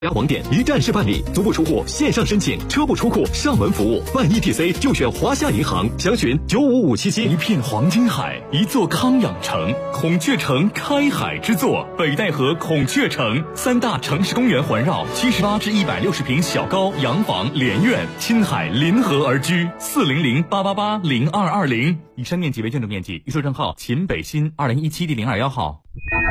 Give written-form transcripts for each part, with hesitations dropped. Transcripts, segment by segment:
网点一站式办理，足不出户线上申请，车不出库上门服务，办 ETC 就选华夏银行，详询95577。 一片黄金海，一座康养城，孔雀城开海之作，北戴河孔雀城，3大城市公园环绕，78至160平小高洋房连院，亲海临河而居，40088802220。以上面积为建筑面积，预售证号秦北新2017第021号。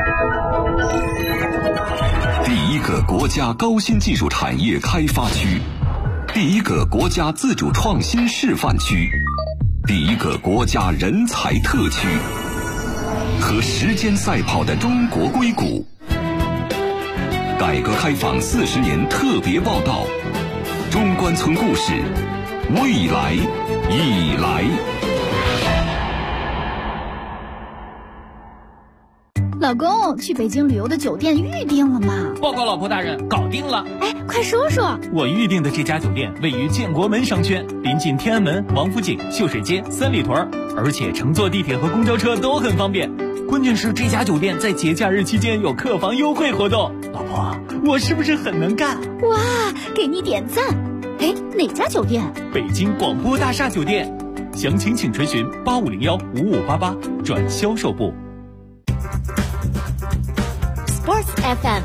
第一个国家高新技术产业开发区，第一个国家自主创新示范区，第一个国家人才特区，和时间赛跑的中国硅谷。改革开放40年特别报道，中关村故事，未来已来。 老公，去北京旅游的酒店预定了吗？ 报告老婆大人，搞定了。 哎，快说说。 我预定的这家酒店位于建国门商圈，临近天安门、王府井、秀水街、三里屯，而且乘坐地铁和公交车都很方便。关键是这家酒店在节假日期间有客房优惠活动。老婆，我是不是很能干？ 哇，给你点赞。哎，哪家酒店？ 北京广播大厦酒店。详情请垂询85015588转销售部。 Sports FM，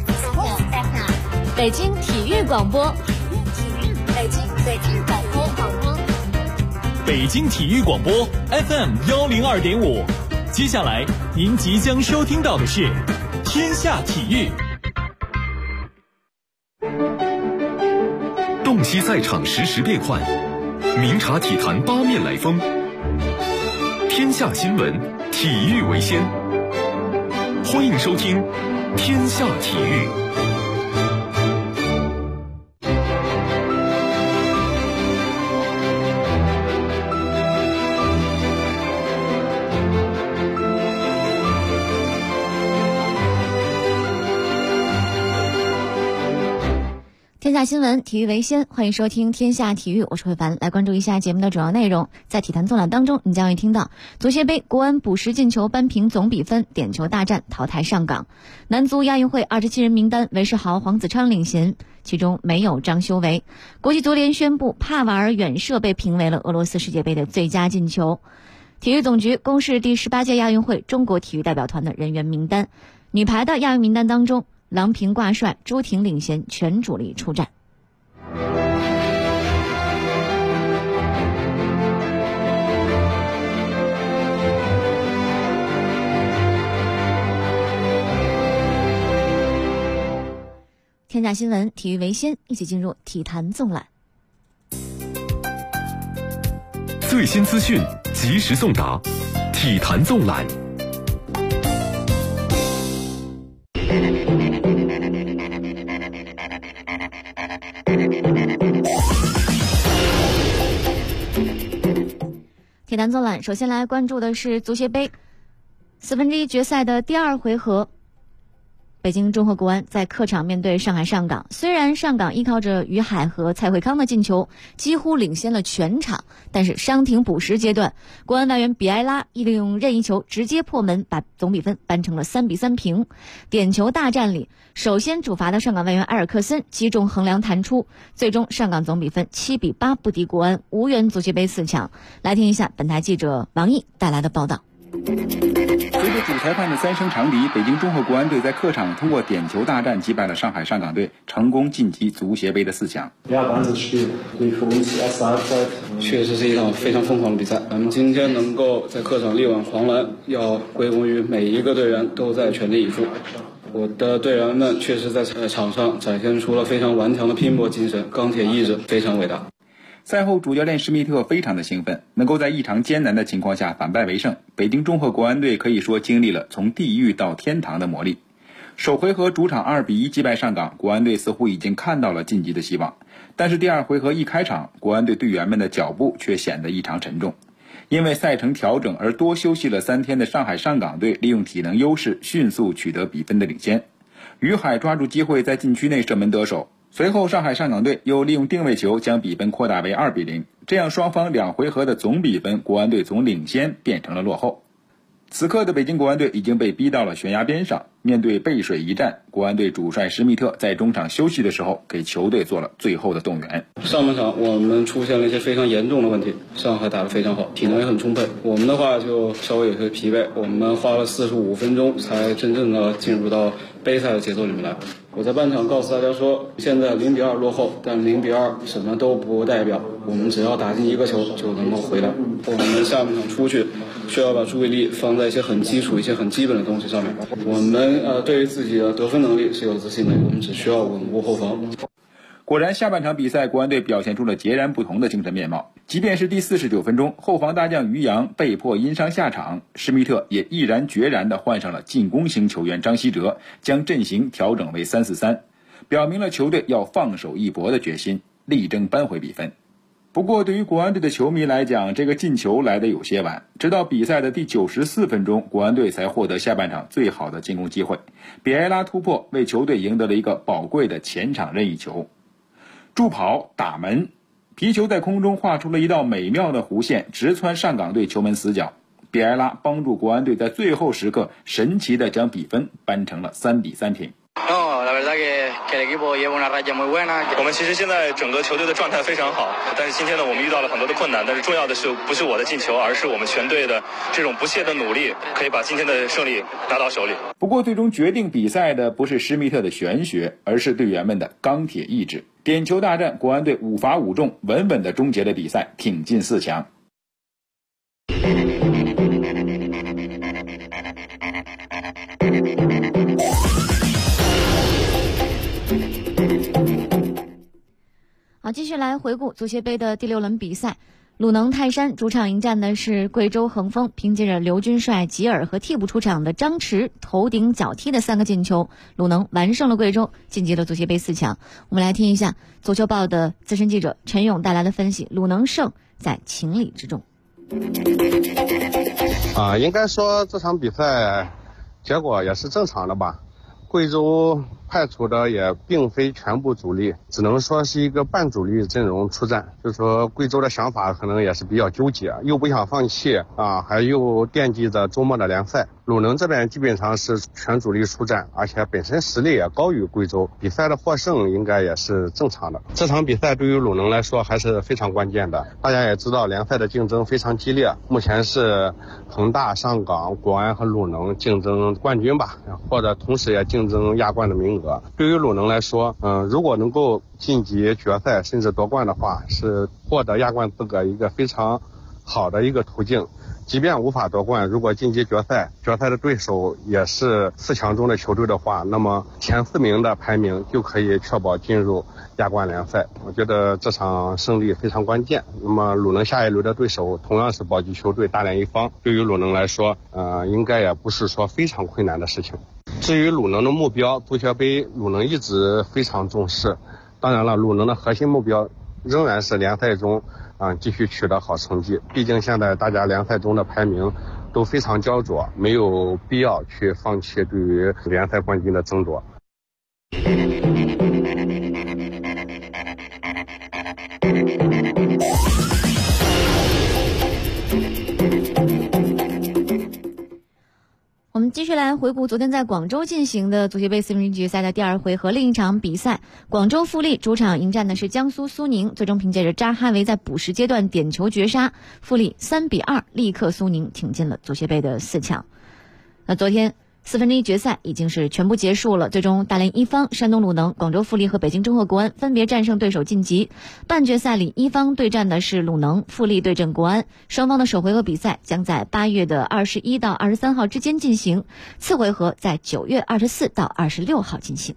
北京体育广播，北京广播， 北京体育广播 FM102.5。接下来您即将收听到的是天下体育。 洞悉赛场实时变换，明察体坛八面来风。天下新闻，体育为先。欢迎收听天下体育。 天下新闻，体育为先，欢迎收听天下体育，我是慧凡。来关注一下节目的主要内容。在体坛纵览当中，你将会听到足协杯国安补时进球扳平总比分，点球大战淘汰上港。男足亚运会27人名单，韦世豪、黄子昌领衔，其中没有张修维。国际足联宣布帕瓦尔远射被评为了俄罗斯世界杯的最佳进球。体育总局公示第18届亚运会中国体育代表团的人员名单。女排的亚运名单当中，郎平挂帅，朱婷领衔，全主力出战。天下新闻，体育为先，一起进入体坛纵览。 最新资讯，及时送达，体坛纵览。 体坛纵览，首先来关注的是足协杯1/4决赛的第2回合。北京中赫国安在客场面对上海上港，虽然上港依靠着于海和蔡慧康的进球几乎领先了全场，但是伤停补时阶段，国安外援比埃拉利用任意球直接破门，把总比分扳成了3-3平。点球大战里，首先主罚的上港外援埃尔克森击中横梁弹出，最终上港总比分7-8不敌国安，无缘足协杯4强。来听一下本台记者王毅带来的报道。 随着主裁判的3声长笛，北京中赫国安队在客场通过点球大战击败了上海上港队，成功晋级足协杯的4强。 确实是一场非常疯狂的比赛。咱们今天能够在客场力挽狂澜，要归功于每一个队员都在全力以赴。我的队员们确实在场上展现出了非常顽强的拼搏精神，钢铁意志非常伟大。 赛后，主教练施密特非常的兴奋，能够在异常艰难的情况下反败为胜。北京中赫国安队可以说经历了从地狱到天堂的磨砺。首回合主场2-1击败上港，国安队似乎已经看到了晋级的希望。但是第2回合一开场，国安队队员们的脚步却显得异常沉重。因为赛程调整而多休息了3天的上海上港队利用体能优势迅速取得比分的领先。于海抓住机会在禁区内射门得手。随后上海上港队又利用定位球将比分扩大为2-0，这样双方2回合的总比分，国安队从领先变成了落后。 此刻的北京国安队已经被逼到了悬崖边上，面对背水一战，国安队主帅施密特在中场休息的时候给球队做了最后的动员。 上半场我们出现了一些非常严重的问题，上海打得非常好，体能也很充沛，我们的话就稍微有些疲惫，我们花了45分钟才真正的进入到杯赛的节奏里面来。我在半场告诉大家说，现在0-2落后，但0-2什么都不代表，我们只要打进一个球就能够回来。我们下半场出去需要把注意力放在一些很基础、一些很基本的东西上面。我们对于自己的得分能力是有自信的，我们只需要稳固后防。 果然，下半场比赛，国安队表现出了截然不同的精神面貌。即便是第49分钟，后防大将于洋被迫因伤下场，施密特也毅然决然地换上了进攻型球员张稀哲，将阵型调整为3-4-3，表明了球队要放手一搏的决心，力争扳回比分。不过，对于国安队的球迷来讲，这个进球来得有些晚。直到比赛的第94分钟，国安队才获得下半场最好的进攻机会，比埃拉突破为球队赢得了一个宝贵的前场任意球。助跑打门，皮球在空中画出了一道美妙的弧线，直穿上港队球门死角。比埃拉帮助国安队在最后时刻神奇地将比分扳成了3-3平。 我们其实现在整个球队的状态非常好，但是今天呢，我们遇到了很多的困难，但是重要的是不是我的进球，而是我们全队的这种不懈的努力，可以把今天的胜利拿到手里。 不过最终决定比赛的不是施密特的玄学，而是队员们的钢铁意志。点球大战，国安队5罚5中，稳稳地终结了比赛，挺进4强。 好，继续来回顾足协杯的第6轮比赛。鲁能泰山主场迎战的是贵州恒丰，凭借着刘军帅、吉尔和替补出场的张弛头顶脚踢的3个进球，鲁能完胜了贵州，晋级了足协杯4强。我们来听一下足球报的资深记者陈勇带来的分析，鲁能胜在情理之中。 应该说这场比赛结果也是正常的吧。贵州派出的也并非全部主力，只能说是一个半主力阵容出战。就是说贵州的想法可能也是比较纠结，又不想放弃还又惦记着周末的联赛。鲁能这边基本上是全主力出战，而且本身实力也高于贵州，比赛的获胜应该也是正常的。这场比赛对于鲁能来说还是非常关键的。大家也知道联赛的竞争非常激烈，目前是恒大、上港、国安和鲁能竞争冠军吧，或者同时也竞争亚冠的名额。对于鲁能来说，如果能够晋级决赛甚至夺冠的话，是获得亚冠资格一个非常好的一个途径。即便无法夺冠，如果晋级决赛的对手也是4强中的球队的话，那么前4名的排名就可以确保进入亚冠联赛。我觉得这场胜利非常关键。那么鲁能下一轮的对手同样是保级球队大连一方，对于鲁能来说，应该也不是说非常困难的事情。至于鲁能的目标，足协杯鲁能一直非常重视。当然了，鲁能的核心目标仍然是联赛中继续取得好成绩。毕竟现在大家联赛中的排名都非常焦灼，没有必要去放弃对于联赛冠军的争夺。 我们继续来回顾昨天在广州进行的足协杯4分之一决赛的第2回合另一场比赛，广州富力主场迎战的是江苏苏宁，最终凭借着扎哈维在补时阶段点球绝杀，富力3-2力克苏宁，挺进了足协杯的4强。那昨天4分之一决赛已经是全部结束了，最终大连一方、山东鲁能、广州富力和北京中赫国安分别战胜对手晋级。半决赛里，一方对战的是鲁能，富力对阵国安，双方的首回合比赛将在8月21到23号之间进行，次回合在9月24到26号进行。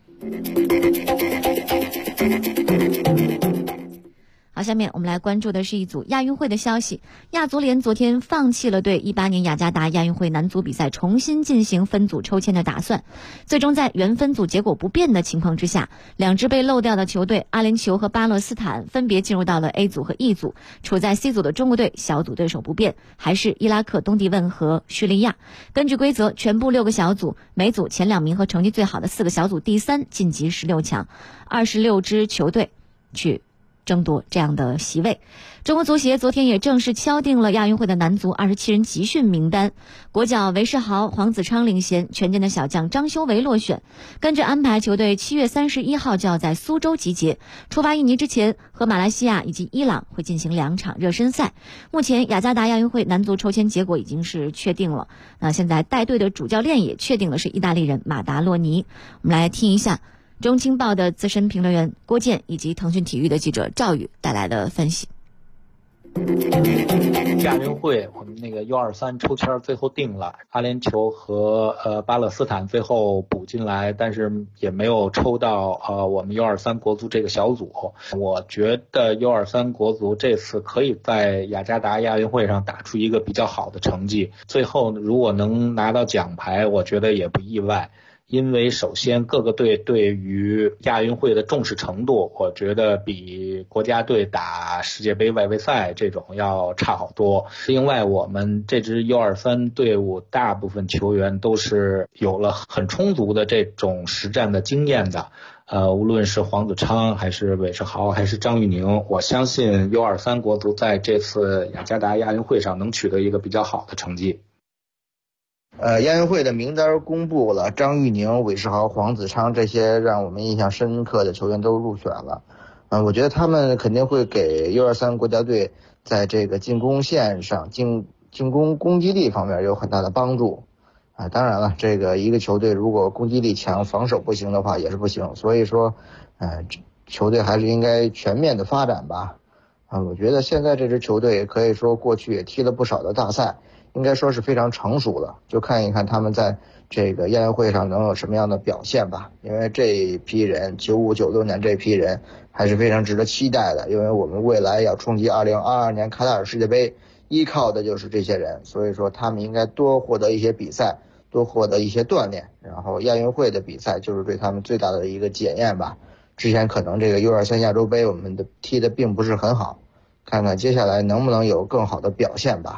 好，下面我们来关注的是一组亚运会的消息。亚足联昨天放弃了对18年雅加达亚运会男足比赛重新进行分组抽签的打算，最终在原分组结果不变的情况之下，2支被漏掉的球队阿联酋和巴勒斯坦分别进入到了 A 组和 E 组，处在 C 组的中国队小组对手不变，还是伊拉克、东帝汶和叙利亚。根据规则，全部6个小组，每组前2名和成绩最好的4个小组第3晋级16强，26支球队去争夺这样的席位。中国足协昨天也正式敲定了亚运会的男足27人集训名单，国脚韦世豪、黄子昌领衔，全健的小将张修为落选。跟着安排，球队7月31号就要在苏州集结，出发印尼之前和马来西亚以及伊朗会进行2场热身赛。目前雅加达亚运会男足抽签结果已经是确定了，现在带队的主教练也确定了，是意大利人马达洛尼。我们来听一下中青报的资深评论员郭健以及腾讯体育的记者赵宇带来的分析。 亚运会我们那个 U23 抽签最后定了，阿联酋和巴勒斯坦最后补进来，但是也没有抽到我们 U23 国足这个小组。我觉得 U23 国足这次可以在雅加达亚运会上打出一个比较好的成绩，最后如果能拿到奖牌，我觉得也不意外。因为首先各个队对于亚运会的重视程度，我觉得比国家队打世界杯外围赛这种要差好多。另外我们这支 U23 队伍大部分球员都是有了很充足的这种实战的经验的，无论是黄子昌还是韦世豪还是张玉宁，我相信 U23 国足在这次雅加达亚运会上能取得一个比较好的成绩。 亚运会的名单公布了，张玉宁、韦世豪、黄子昌这些让我们印象深刻的球员都入选了。我觉得他们肯定会给 U23 国家队在这个进攻线上进攻攻击力方面有很大的帮助。当然了，这个一个球队如果攻击力强，防守不行的话也是不行。所以说，球队还是应该全面的发展吧。我觉得现在这支球队可以说过去也踢了不少的大赛，应该说是非常成熟了，就看一看他们在这个亚运会上能有什么样的表现吧。因为这一批人95、96年这批人还是非常值得期待的，因为我们未来要冲击2022年卡塔尔世界杯，依靠的就是这些人，所以说他们应该多获得一些比赛，多获得一些锻炼，然后亚运会的比赛就是对他们最大的一个检验吧。之前可能这个 U23 亚洲杯我们的踢的并不是很好，看看接下来能不能有更好的表现吧。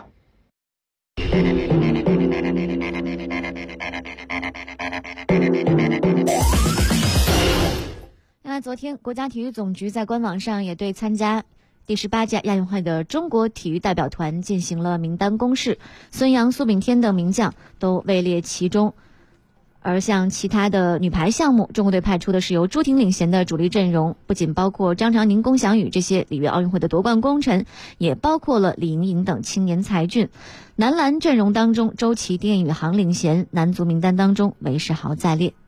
另外，昨天国家体育总局在官网上也对参加第18届亚运会的中国体育代表团进行了名单公示，孙杨、苏炳添等名将都位列其中。而像其他的女排项目，中国队派出的是由朱婷领衔的主力阵容，不仅包括张常宁、龚翔宇这些里约奥运会的夺冠功臣，也包括了李盈莹等青年才俊。男篮阵容当中，周琦、丁宇航领衔，男足名单当中韦世豪在列。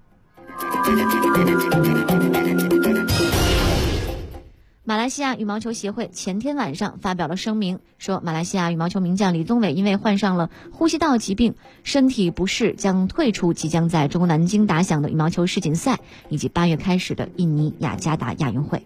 马来西亚羽毛球协会前天晚上发表了声明，说马来西亚羽毛球名将李宗伟因为患上了呼吸道疾病，身体不适，将退出即将在中国南京打响的羽毛球世锦赛以及8月开始的印尼雅加达亚运会。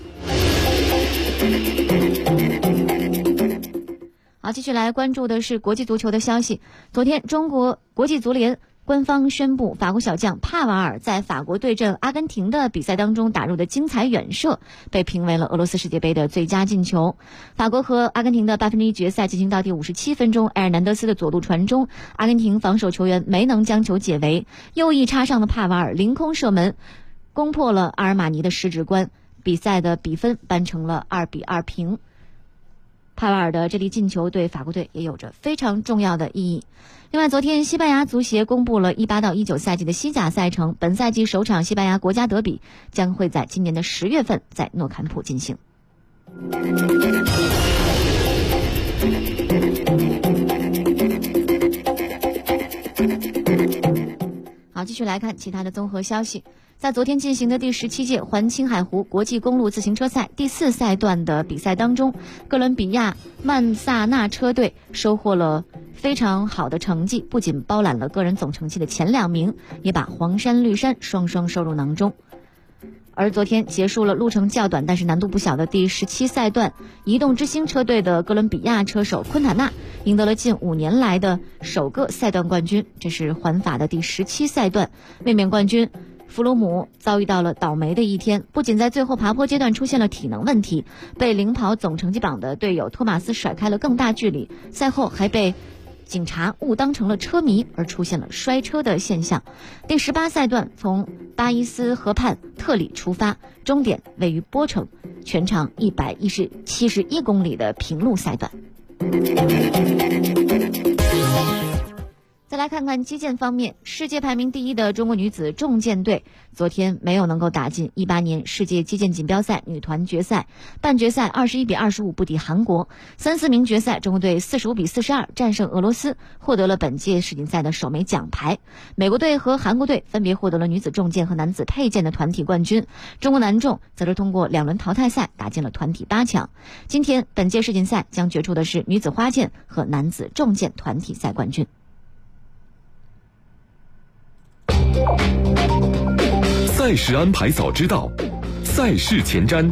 好，继续来关注的是国际足球的消息。昨天，中国国际足联官方宣布，法国小将帕瓦尔在法国对阵阿根廷的比赛当中打入的精彩远射被评为了俄罗斯世界杯的最佳进球。法国和阿根廷的1/8决赛进行到第57分钟，埃尔南德斯的左路传中，阿根廷防守球员没能将球解围，右翼插上的帕瓦尔凌空射门，攻破了阿尔马尼的十指关，比赛的比分扳成了2-2平。帕瓦尔的这粒进球对法国队也有着非常重要的意义。另外，昨天西班牙足协公布了18到19赛季的西甲赛程，本赛季首场西班牙国家德比将会在今年的10月份在诺坎普进行。好，继续来看其他的综合消息。在昨天进行的第17届环青海湖国际公路自行车赛第4赛段的比赛当中，哥伦比亚曼萨纳车队收获了非常好的成绩，不仅包揽了个人总成绩的前2名，也把黄山绿山双双收入囊中。而昨天结束了路程较短但是难度不小的第17赛段，移动之星车队的哥伦比亚车手昆塔纳赢得了近5年来的首个赛段冠军。这是环法的第17赛段，卫冕冠军弗鲁姆遭遇到了倒霉的一天，不仅在最后爬坡阶段出现了体能问题，被领跑总成绩榜的队友托马斯甩开了更大距离，赛后还被警察误当成了车迷而出现了摔车的现象。第18赛段从巴伊斯河畔特里出发，终点位于波城，全长171公里的平路赛段。再来看看击剑方面，世界排名第1的中国女子重剑队昨天没有能够打进18年世界击剑锦标赛女团决赛，半决赛21-25不敌韩国，3、4名决赛中国队45-42战胜俄罗斯，获得了本届世锦赛的首枚奖牌。美国队和韩国队分别获得了女子重剑和男子佩剑的团体冠军，中国男重则是通过2轮淘汰赛打进了团体8强。今天本届世锦赛将决出的是女子花剑和男子重剑团体赛冠军。 赛事安排早知道，赛事前瞻。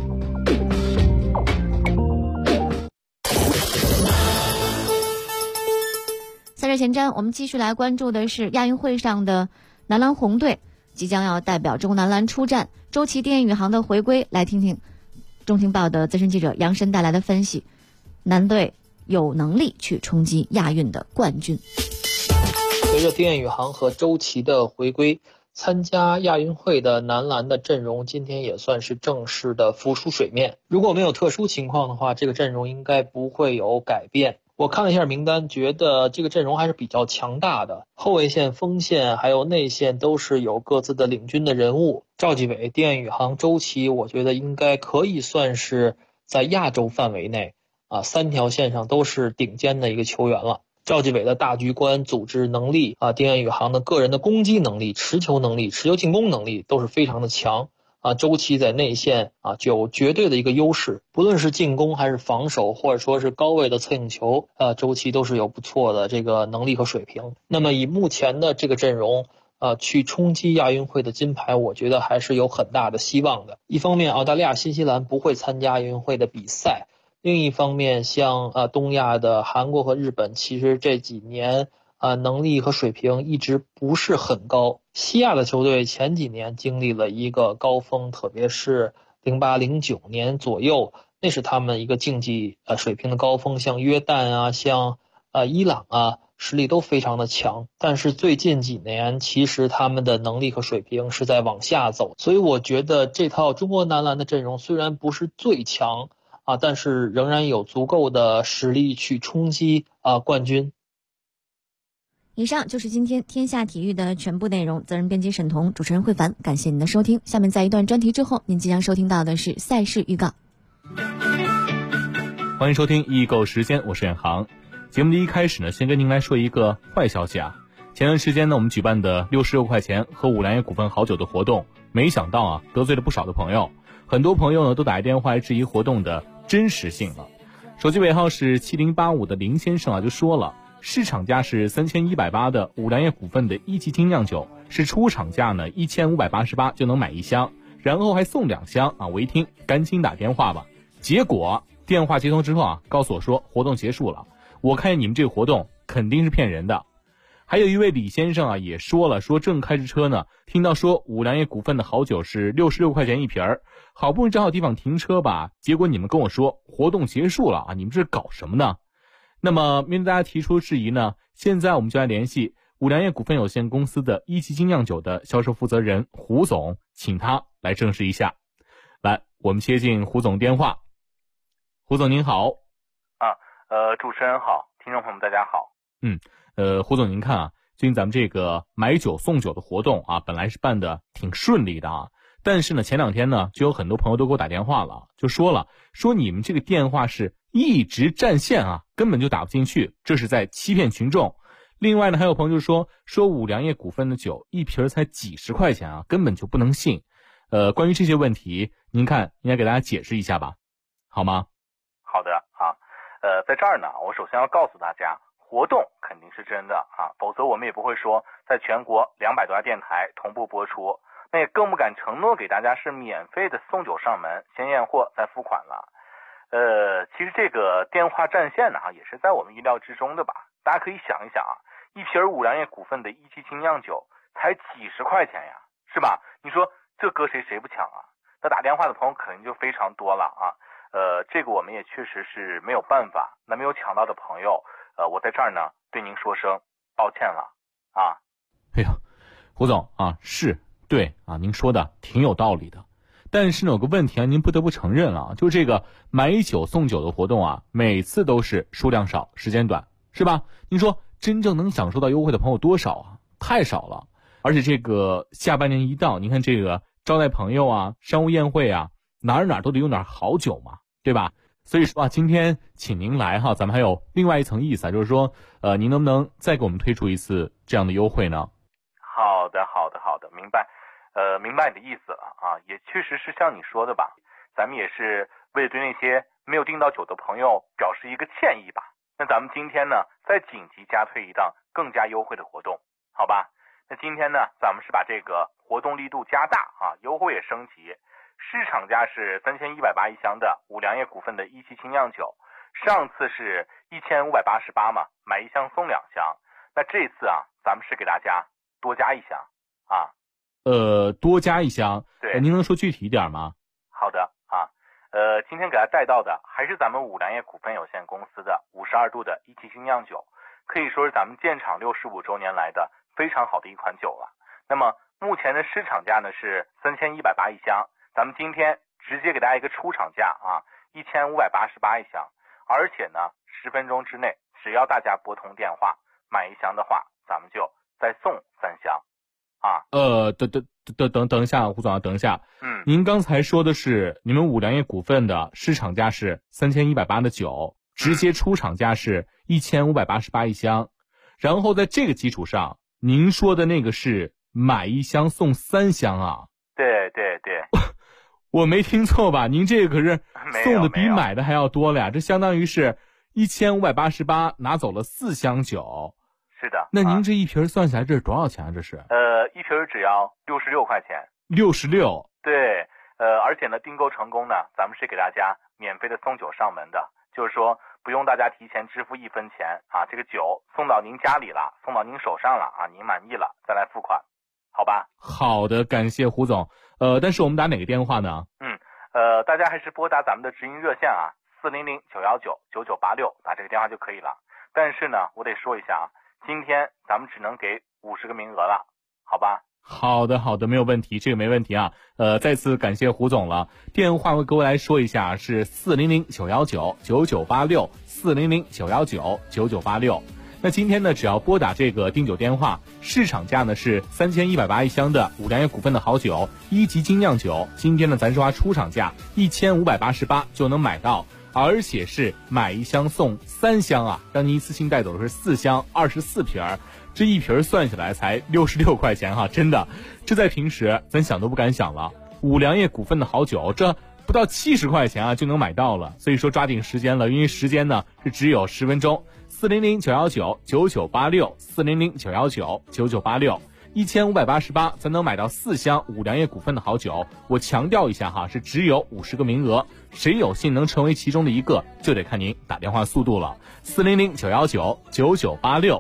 赛事前瞻，我们继续来关注的是亚运会上的男篮红队即将要代表中国男篮出战，周琦电影宇航的回归，来听听中青报的资深记者杨申带来的分析，男队有能力去冲击亚运的冠军。 随着丁彦雨航和周琦的回归，参加亚运会的男篮的阵容今天也算是正式的浮出水面。如果没有特殊情况的话，这个阵容应该不会有改变。我看了一下名单，觉得这个阵容还是比较强大的，后卫线、锋线还有内线都是有各自的领军的人物。赵继伟、丁彦雨航、周琦，我觉得应该可以算是在亚洲范围内3条线上都是顶尖的一个球员了。赵继伟的大局观、组织能力丁彦雨航的个人的攻击能力、持球能力、持球进攻能力都是非常的强周琦在内线就有绝对的一个优势，不论是进攻还是防守，或者说是高位的策应球周琦都是有不错的这个能力和水平。那么以目前的这个阵容去冲击亚运会的金牌，我觉得还是有很大的希望的。一方面澳大利亚、新西兰不会参加亚运会的比赛，另一方面像东亚的韩国和日本，其实这几年能力和水平一直不是很高。西亚的球队前几年经历了一个高峰，特别是08、09年左右，那是他们一个竞技水平的高峰，像约旦像伊朗实力都非常的强。但是最近几年其实他们的能力和水平是在往下走，所以我觉得这套中国男篮的阵容虽然不是最强但是仍然有足够的实力去冲击冠军。 以上就是今天天下体育的全部内容，责任编辑沈彤，主持人慧凡，感谢您的收听。下面在一段专题之后，您即将收听到的是赛事预告。 欢迎收听易购时间，我是远航。节目的一开始呢，先跟您来说一个坏消息前段时间呢，我们举办的66块钱喝五粮液股份好酒的活动，没想到得罪了不少的朋友，很多朋友呢都打电话来质疑活动的真实性了。手机尾号是7085的林先生就说了，市场价是3180的五粮液股份的一级精酿酒，是出厂价呢1588就能买1箱，然后还送2箱我一听赶紧打电话吧。结果电话接通之后告诉我说活动结束了，我看见你们这个活动肯定是骗人的。还有一位李先生也说了，说正开着车呢，听到说五粮液股份的好酒是66块钱一瓶儿，好不容易找好地方停车吧，结果你们跟我说活动结束了你们这是搞什么呢？那么面对大家提出质疑呢，现在我们就来联系五粮液股份有限公司的一级精酿酒的销售负责人胡总，请他来证实一下。来，我们接进胡总电话。胡总您好。 主持人好，听众朋友们大家好。 胡总您看最近咱们这个买酒送酒的活动本来是办的挺顺利的但是呢前2天呢就有很多朋友都给我打电话了，就说你们这个电话是一直占线根本就打不进去，这是在欺骗群众。另外呢还有朋友就说五粮液股份的酒一瓶才几十块钱根本就不能信。关于这些问题您看应该给大家解释一下吧，好吗？ 好的在这儿呢我首先要告诉大家，活动肯定是真的否则我们也不会说在全国200多家电台同步播出，那也更不敢承诺给大家是免费的送酒上门，先验货再付款了。其实这个电话占线呢也是在我们意料之中的吧。大家可以想一想一瓶五粮液股份的一级精酿酒才几十块钱呀，是吧？你说这搁谁不抢那打电话的朋友肯定就非常多了这个我们也确实是没有办法。那没有抢到的朋友我在这儿呢对您说声抱歉了啊。 哎呀，胡总啊，是对啊，您说的挺有道理的。但是呢，有个问题啊，您不得不承认啊，就这个买酒送酒的活动啊，每次都是数量少，时间短，是吧？您说真正能享受到优惠的朋友多少啊？太少了。而且这个下半年一到，您看这个招待朋友啊、商务宴会啊，哪儿都得有点好酒嘛，对吧？所以说啊，今天请您来哈，咱们还有另外一层意思啊，就是说，您能不能再给我们推出一次这样的优惠呢？ 好的，明白。明白你的意思了啊，也确实是像你说的吧，咱们也是为了对那些没有订到酒的朋友表示一个歉意吧。那咱们今天呢，再紧急加推一档更加优惠的活动，好吧？那今天呢，咱们是把这个活动力度加大啊，优惠也升级。市场价是3180一箱的五粮液股份的一期精酿酒，上次是1588嘛，买一箱送2箱。那这次啊，咱们是给大家多加一箱啊。 多加一箱， 对， 您能说具体一点吗？ 好的啊，今天给大家带到的还是咱们五粮液股份有限公司的52度的一期精酿酒，可以说是咱们建厂65周年来的非常好的一款酒了。那么目前的市场价呢是3180一箱，咱们今天直接给大家一个出厂价啊，1588一箱，而且呢10分钟之内，只要大家拨通电话买1箱的话，咱们就再送3箱。啊， 等一下，胡总啊，等一下。您刚才说的是你们五粮液股份的市场价是3180的酒，直接出厂价是1588一箱，然后在这个基础上，您说的那个是买1箱送3箱啊？ 对， 我没听错吧？您这个可是送的比买的还要多了呀，这相当于是1588拿走了4箱酒。 是的， 那您这一瓶算下来这是多少钱啊？这是一瓶只要66块钱。 66？ 对，而且呢，订购成功呢，咱们是给大家免费的送酒上门的，就是说不用大家提前支付1分钱啊，这个酒送到您家里了，送到您手上了啊，您满意了再来付款，好吧？ 好的，感谢胡总。但是我们打哪个电话呢？ 大家还是拨打咱们的直营热线啊，400-919-9986，打这个电话就可以了。但是呢，我得说一下啊。今天咱们只能给50个名额了，好吧？ 好的，没有问题，这个没问题啊。再次感谢胡总了。电话我给我来说一下，是400-919-9986 400-919-9986。那今天呢，只要拨打这个订酒电话，市场价呢是3180一箱的五粮液股份的好酒1级精酿酒，今天呢咱是花出厂价1588就能买到。而且是买1箱送3箱啊，让您一次性带走的是4箱24瓶，这一瓶算下来才66块钱哈，真的，这在平时咱想都不敢想了。五粮液股份的好酒，这不到70块钱啊就能买到了，所以说抓紧时间了，因为时间呢是只有10分钟。400-919-9986 400-919-9986。1588才能买到4箱五粮液股份的好酒，我强调一下哈，是只有50个名额，谁有幸能成为其中的一个，就得看您打电话速度了。400-919-9986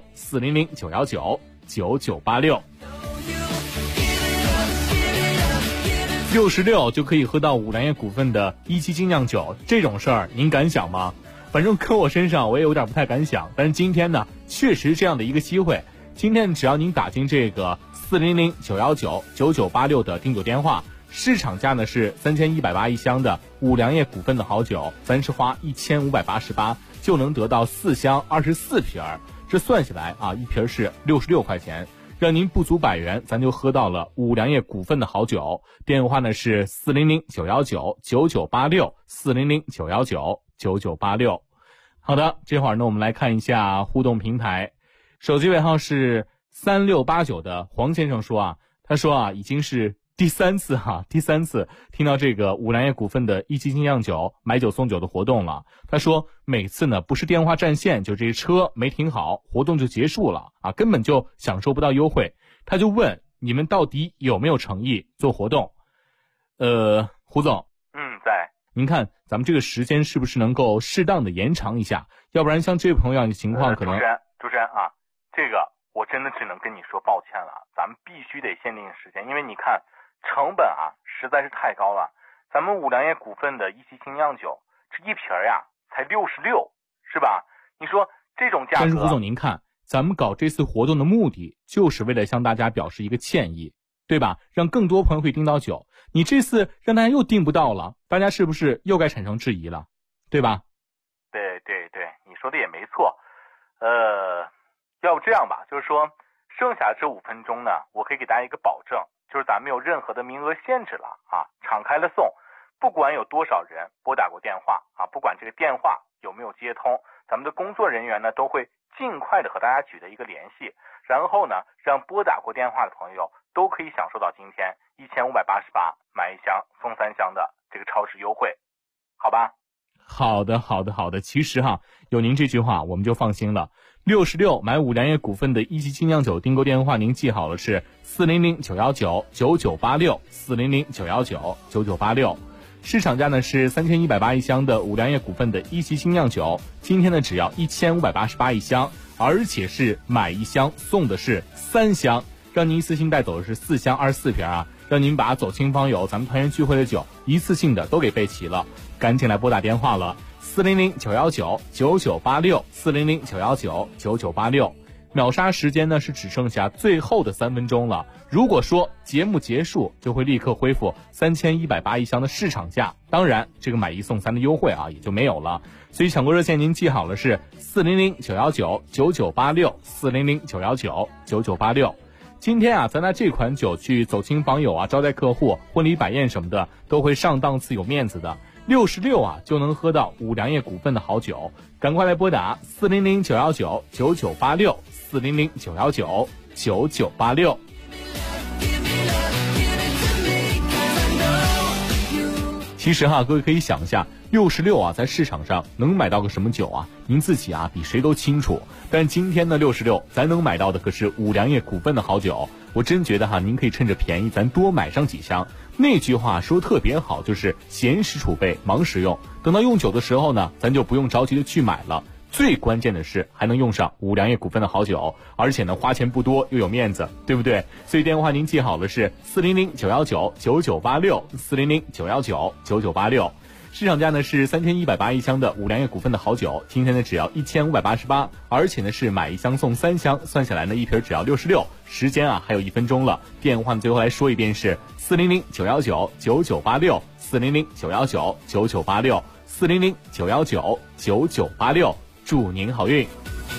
400-919-9986。66就可以喝到五粮液股份的1期精酿酒，这种事儿您敢想吗？反正搁我身上我也有点不太敢想，但是今天呢，确实这样的一个机会。今天只要您打进这个400-919-9986的订酒电话，市场价呢是3180一箱的五粮液股份的好酒，咱是花1588就能得到4箱24瓶，这算下来啊，一瓶是66块钱，让您不足100元，咱就喝到了五粮液股份的好酒。电话呢是400-919-9986 400-919-9986。好的，这会儿呢我们来看一下互动平台。手机尾号是3689的黄先生说啊，他说啊，已经是第三次听到这个五粮液股份的1期精酿酒买酒送酒的活动了。他说每次呢不是电话占线，就这车没停好，活动就结束了啊，根本就享受不到优惠。他就问你们到底有没有诚意做活动？胡总， 在。 您看咱们这个时间是不是能够适当的延长一下？要不然像这位朋友的情况可能。 主持人啊，这个我真的只能跟你说抱歉了，咱们必须得限定时间，因为你看成本啊实在是太高了。咱们五粮液股份的1期精酿酒这一瓶呀才66，是吧？你说这种价格。 但是胡总您看，咱们搞这次活动的目的就是为了向大家表示一个歉意，对吧？让更多朋友可以订到酒。你这次让大家又订不到了，大家是不是又该产生质疑了，对吧？ 对，你说的也没错。要不这样吧，就是说剩下这5分钟呢，我可以给大家一个保证，就是咱没有任何的名额限制了啊，敞开了送，不管有多少人拨打过电话啊，不管这个电话有没有接通，咱们的工作人员呢都会尽快的和大家取得一个联系，然后呢让拨打过电话的朋友都可以享受到今天1588买1箱送3箱的这个超值优惠，好吧？ 好的。其实有您这句话我们就放心了。66买5粮液股份的一级精酿酒订购电话您记好了，是400-919-9986 400-919-9986。市场价呢是3180一箱的5粮液股份的一级精酿酒，今天呢只要1588一箱，而且是买1箱送的是3箱，让您一次性带走的是4箱24瓶啊，让您把走亲访友咱们团圆聚会的酒一次性的都给备齐了。赶紧来拨打电话了，400-919-9986 400-919-9986。秒杀时间呢是只剩下最后的3分钟了，如果说节目结束就会立刻恢复3180一箱的市场价，当然这个买1送3的优惠也就没有了。所以抢购热线您记好了，是400-919-9986 400-919-9986。今天咱拿这款酒去走亲访友招待客户、婚礼摆宴什么的都会上档次有面子的。66就能喝到5粮液股份的好酒，赶快来拨打400-919-9986 400-919-9986。其实各位可以想一下，66在市场上能买到个什么酒您自己比谁都清楚。但今天的66咱能买到的可是5粮液股份的好酒，我真觉得您可以趁着便宜咱多买上几箱。那句话说特别好，就是闲时储备忙时用，等到用酒的时候呢，咱就不用着急的去买了。最关键的是还能用上5粮液股份的好酒，而且呢花钱不多又有面子，对不对？所以电话您记好了，是400-919-9986 400-919-9986。市场价呢是3180一箱的5粮液股份的好酒，今天呢只要1588，而且呢是买1箱送3箱，算下来呢一瓶只要66。时间还有1分钟了，电话最后来说一遍是400-919-9986 400-919-9986 400-919-9986。祝您好运。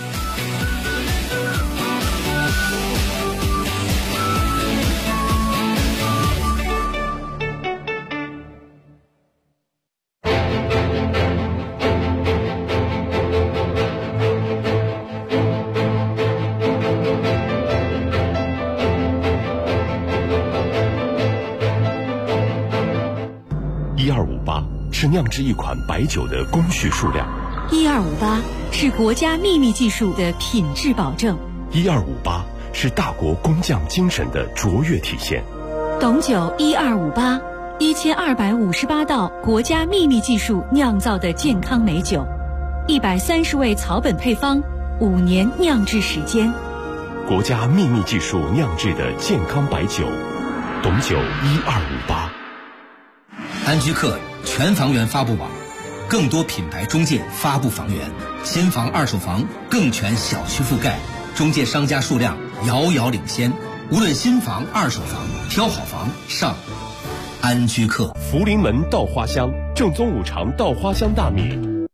1258是酿制一款白酒的工序数量 ，1258是国家秘密技术的品质保证 ，1258是大国工匠精神的卓越体现。 董酒1258 1258道国家秘密技术酿造的健康美酒，130味草本配方，5年酿制时间， 国家秘密技术酿制的健康白酒，董酒1258。 安居客全房源发布网，更多品牌中介发布房源，新房二手房更全小区覆盖，中介商家数量遥遥领先。无论新房二手房，挑好房上安居客。 福临门稻花香，正宗五常稻花香大米。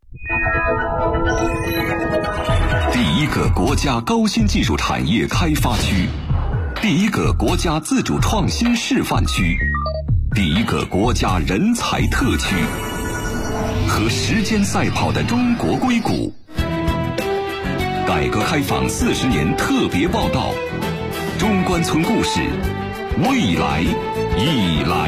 第一个国家高新技术产业开发区，第一个国家自主创新示范区，第一个国家人才特区，和时间赛跑的中国硅谷。改革开放40年特别报道，中关村故事，未来已来。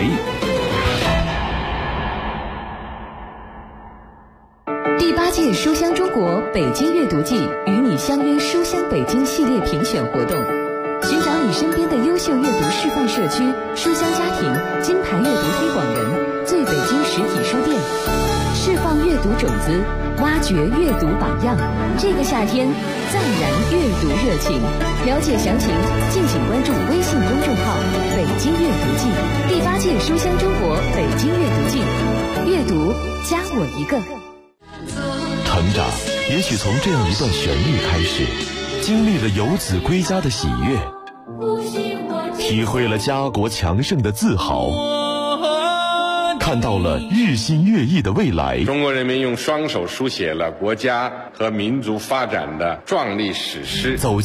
第8届书香中国北京阅读季与你相约书香北京系列评选活动，寻找你身边的优秀阅读示范社区、书香家庭、金牌阅读推广人、最北京实体书店，释放阅读种子，挖掘阅读榜样。这个夏天暂燃阅读热情，了解详情敬请关注微信公众号北京阅读季。第8届书香中国北京阅读季，阅读加我一个。 成长也许从这样一段旋律开始，经历了游子归家的喜悦，体会了家国强盛的自豪，看到了日新月异的未来。 中国人民用双手书写了国家和民族发展的壮丽史诗。